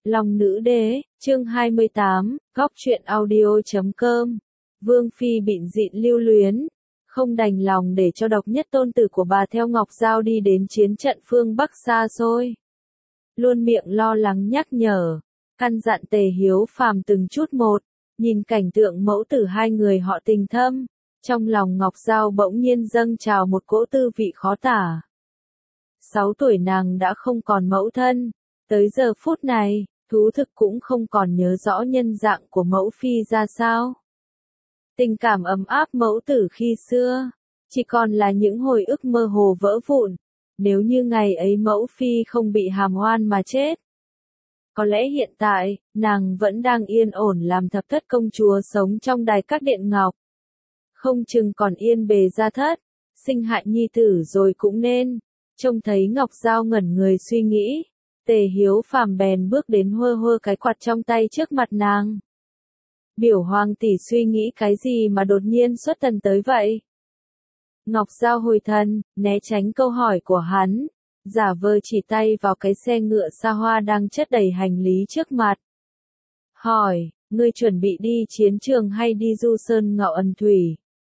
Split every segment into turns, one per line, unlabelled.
Long nữ đế, chương 28, góc truyện audio.com. Vương Phi bịn dịn lưu luyến, không đành lòng để cho độc nhất tôn tử của bà theo Ngọc Giao đi đến chiến trận phương Bắc xa xôi. Luôn miệng lo lắng nhắc nhở, căn dặn Tề Hiếu Phàm từng chút một, nhìn cảnh tượng mẫu tử hai người họ tình thâm, trong lòng Ngọc Giao bỗng nhiên dâng trào một cỗ tư vị khó tả. 6 tuổi nàng đã không còn mẫu thân, tới giờ phút này, thú thực cũng không còn nhớ rõ nhân dạng của mẫu phi ra sao. Tình cảm ấm áp mẫu tử khi xưa, chỉ còn là những hồi ức mơ hồ vỡ vụn, nếu như ngày ấy mẫu phi không bị hàm oan mà chết. Có lẽ hiện tại, nàng vẫn đang yên ổn làm thập thất công chúa sống trong đài các điện ngọc. Không chừng còn yên bề gia thất, sinh hạ nhi tử rồi cũng nên. Trông thấy Ngọc Giao ngẩn người suy nghĩ, Tề Hiếu Phàm bèn bước đến hơ hơ cái quạt trong tay trước mặt nàng. Biểu hoàng tỷ suy nghĩ cái gì mà đột nhiên xuất thần tới vậy? Ngọc Giao hồi thần, né tránh câu hỏi của hắn, giả vờ chỉ tay vào cái xe ngựa xa hoa đang chất đầy hành lý trước mặt. Hỏi, ngươi chuẩn bị đi chiến trường hay đi du sơn ngạo ẩn thủy?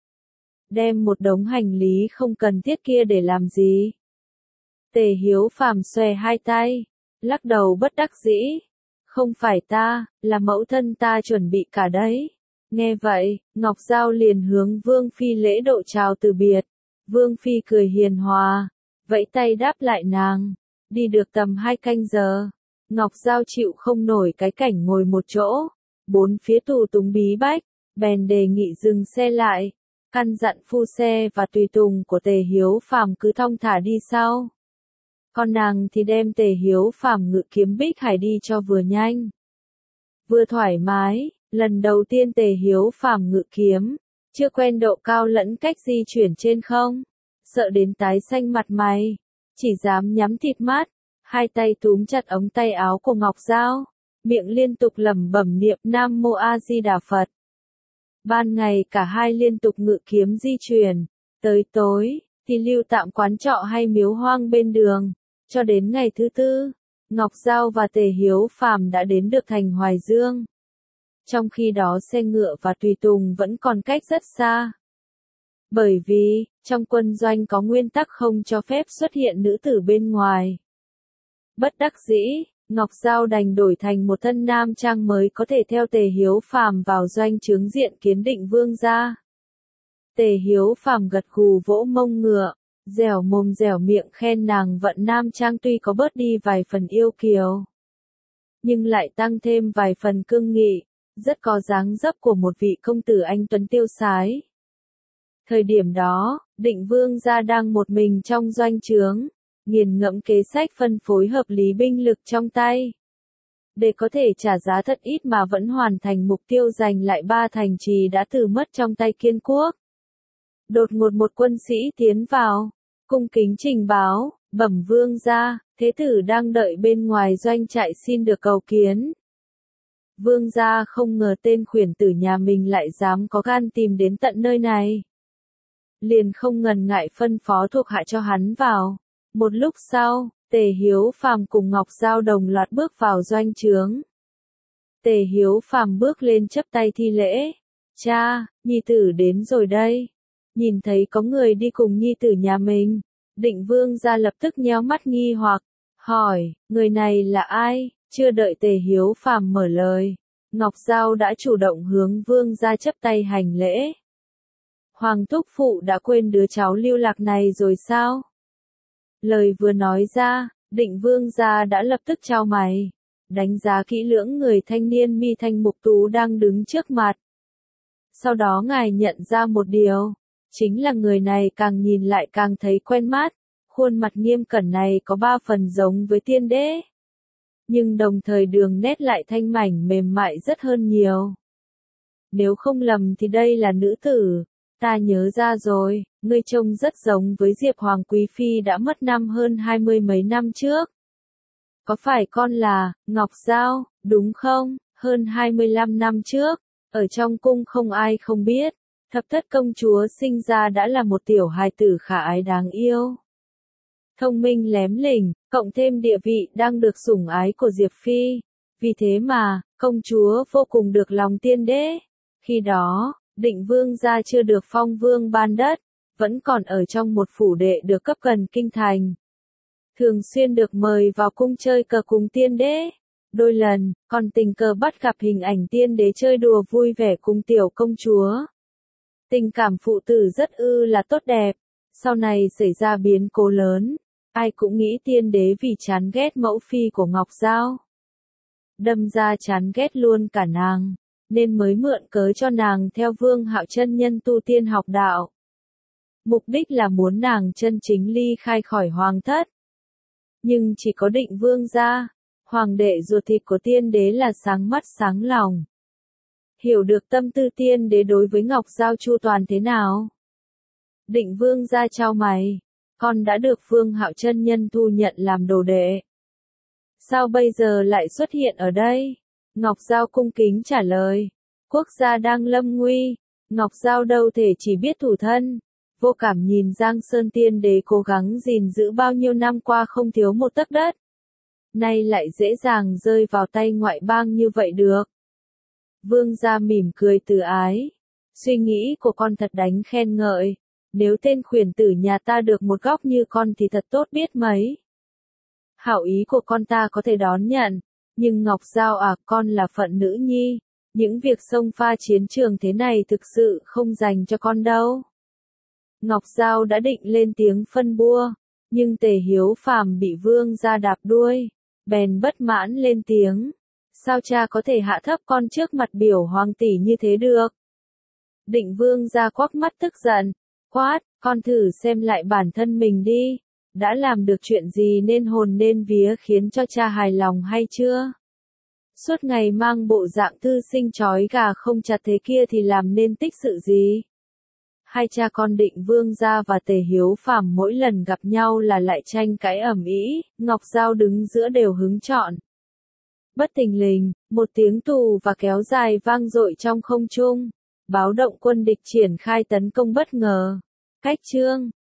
Đem một đống hành lý không cần thiết kia để làm gì? Tề Hiếu Phàm xòe hai tay, lắc đầu bất đắc dĩ. Không phải ta, là mẫu thân ta chuẩn bị cả đấy. Nghe vậy, Ngọc Giao liền hướng Vương Phi lễ độ chào từ biệt. Vương Phi cười hiền hòa, vẫy tay đáp lại nàng. Đi được tầm 2 canh giờ, Ngọc Giao chịu không nổi cái cảnh ngồi một chỗ, bốn phía tù túng bí bách, bèn đề nghị dừng xe lại, căn dặn phu xe và tùy tùng của Tề Hiếu Phàm cứ thong thả đi sau. Còn nàng thì đem Tề Hiếu Phàm ngự kiếm Bích Hải đi cho vừa nhanh, vừa thoải mái. Lần đầu tiên Tề Hiếu Phàm ngự kiếm, chưa quen độ cao lẫn cách di chuyển trên không, sợ đến tái xanh mặt mày, chỉ dám nhắm thịt mắt, hai tay túm chặt ống tay áo của Ngọc Giao, miệng liên tục lẩm bẩm niệm Nam Mô A Di Đà Phật. Ban ngày cả hai liên tục ngự kiếm di chuyển, tới tối thì lưu tạm quán trọ hay miếu hoang bên đường. Cho đến ngày thứ tư, Ngọc Giao và Tề Hiếu Phàm đã đến được thành Hoài Dương. Trong khi đó xe ngựa và tùy tùng vẫn còn cách rất xa. Bởi vì, trong quân doanh có nguyên tắc không cho phép xuất hiện nữ tử bên ngoài. Bất đắc dĩ, Ngọc Giao đành đổi thành một thân nam trang mới có thể theo Tề Hiếu Phàm vào doanh trướng diện Kiến Định Vương gia. Tề Hiếu Phàm gật gù vỗ mông ngựa, dẻo mồm dẻo miệng khen nàng vận nam trang tuy có bớt đi vài phần yêu kiều, nhưng lại tăng thêm vài phần cương nghị, rất có dáng dấp của một vị công tử anh tuấn tiêu sái. Thời điểm đó, Định Vương gia đang một mình trong doanh trướng, nghiền ngẫm kế sách phân phối hợp lý binh lực trong tay. Để có thể trả giá thật ít mà vẫn hoàn thành mục tiêu giành lại 3 thành trì đã từ mất trong tay Kiên Quốc. Đột ngột một quân sĩ tiến vào, cung kính trình báo, bẩm vương gia, thế tử đang đợi bên ngoài doanh trại xin được cầu kiến. Vương gia không ngờ tên khuyển tử nhà mình lại dám có gan tìm đến tận nơi này. Liền không ngần ngại phân phó thuộc hạ cho hắn vào. Một lúc sau, Tề Hiếu Phàm cùng Ngọc Giao đồng loạt bước vào doanh trướng. Tề Hiếu Phàm bước lên chắp tay thi lễ. Cha, nhi tử đến rồi đây. Nhìn thấy có người đi cùng nhi tử nhà mình, Định Vương gia lập tức nhéo mắt nghi hoặc, hỏi, người này là ai? Chưa đợi Tề Hiếu Phàm mở lời, Ngọc Giao đã chủ động hướng Vương gia chắp tay hành lễ. Hoàng thúc phụ đã quên đứa cháu lưu lạc này rồi sao? Lời vừa nói ra, Định Vương gia đã lập tức chau mày, đánh giá kỹ lưỡng người thanh niên mi thanh mục tú đang đứng trước mặt. Sau đó ngài nhận ra một điều, chính là người này càng nhìn lại càng thấy quen mắt, khuôn mặt nghiêm cẩn này có 3 phần giống với tiên đế. Nhưng đồng thời đường nét lại thanh mảnh mềm mại rất hơn nhiều. Nếu không lầm thì đây là nữ tử, ta nhớ ra rồi, ngươi trông rất giống với Diệp Hoàng Quý Phi đã mất năm hơn 20 mấy năm trước. Có phải con là Ngọc Giao, đúng không? Hơn 25 năm trước, ở trong cung không ai không biết, thập thất công chúa sinh ra đã là một tiểu hài tử khả ái đáng yêu. Thông minh lém lỉnh, cộng thêm địa vị đang được sủng ái của Diệp Phi. Vì thế mà, công chúa vô cùng được lòng tiên đế. Khi đó, Định Vương gia chưa được phong vương ban đất, vẫn còn ở trong một phủ đệ được cấp gần kinh thành. Thường xuyên được mời vào cung chơi cờ cùng tiên đế. Đôi lần, còn tình cờ bắt gặp hình ảnh tiên đế chơi đùa vui vẻ cùng tiểu công chúa. Tình cảm phụ tử rất là tốt đẹp. Sau này xảy ra biến cố lớn, ai cũng nghĩ tiên đế vì chán ghét mẫu phi của Ngọc Giao. Đâm ra chán ghét luôn cả nàng, nên mới mượn cớ cho nàng theo Vương Hạo chân nhân tu tiên học đạo. Mục đích là muốn nàng chân chính ly khai khỏi hoàng thất. Nhưng chỉ có Định Vương gia, hoàng đệ ruột thịt của tiên đế là sáng mắt sáng lòng. Hiểu được tâm tư tiên đế đối với Ngọc Giao chu toàn thế nào. Định Vương gia chau mày, con đã được Vương Hạo chân nhân thu nhận làm đồ đệ. Sao bây giờ lại xuất hiện ở đây? Ngọc Giao cung kính trả lời, quốc gia đang lâm nguy, Ngọc Giao đâu thể chỉ biết thủ thân. Vô cảm nhìn Giang Sơn tiên đế cố gắng gìn giữ bao nhiêu năm qua không thiếu một tấc đất. Nay lại dễ dàng rơi vào tay ngoại bang như vậy được. Vương gia mỉm cười từ ái. Suy nghĩ của con thật đáng khen ngợi. Nếu tên khuyển tử nhà ta được một góc như con thì thật tốt biết mấy. Hảo ý của con ta có thể đón nhận. Nhưng Ngọc Giao à, con là phận nữ nhi. Những việc xông pha chiến trường thế này thực sự không dành cho con đâu. Ngọc Giao đã định lên tiếng phân bua, nhưng Tề Hiếu Phàm bị Vương gia đạp đuôi, bèn bất mãn lên tiếng. Sao cha có thể hạ thấp con trước mặt biểu hoàng tỷ như thế được? Định Vương gia quắc mắt tức giận, quát, con thử xem lại bản thân mình đi, đã làm được chuyện gì nên hồn nên vía khiến cho cha hài lòng hay chưa? Suốt ngày mang bộ dạng thư sinh trói gà không chặt thế kia thì làm nên tích sự gì? Hai cha con Định Vương gia và Tề Hiếu Phàm mỗi lần gặp nhau là lại tranh cãi ầm ĩ, Ngọc Giao đứng giữa đều hứng chọn. Bất thình lình, một tiếng tù và kéo dài vang dội trong không trung, báo động quân địch triển khai tấn công bất ngờ. Cách chương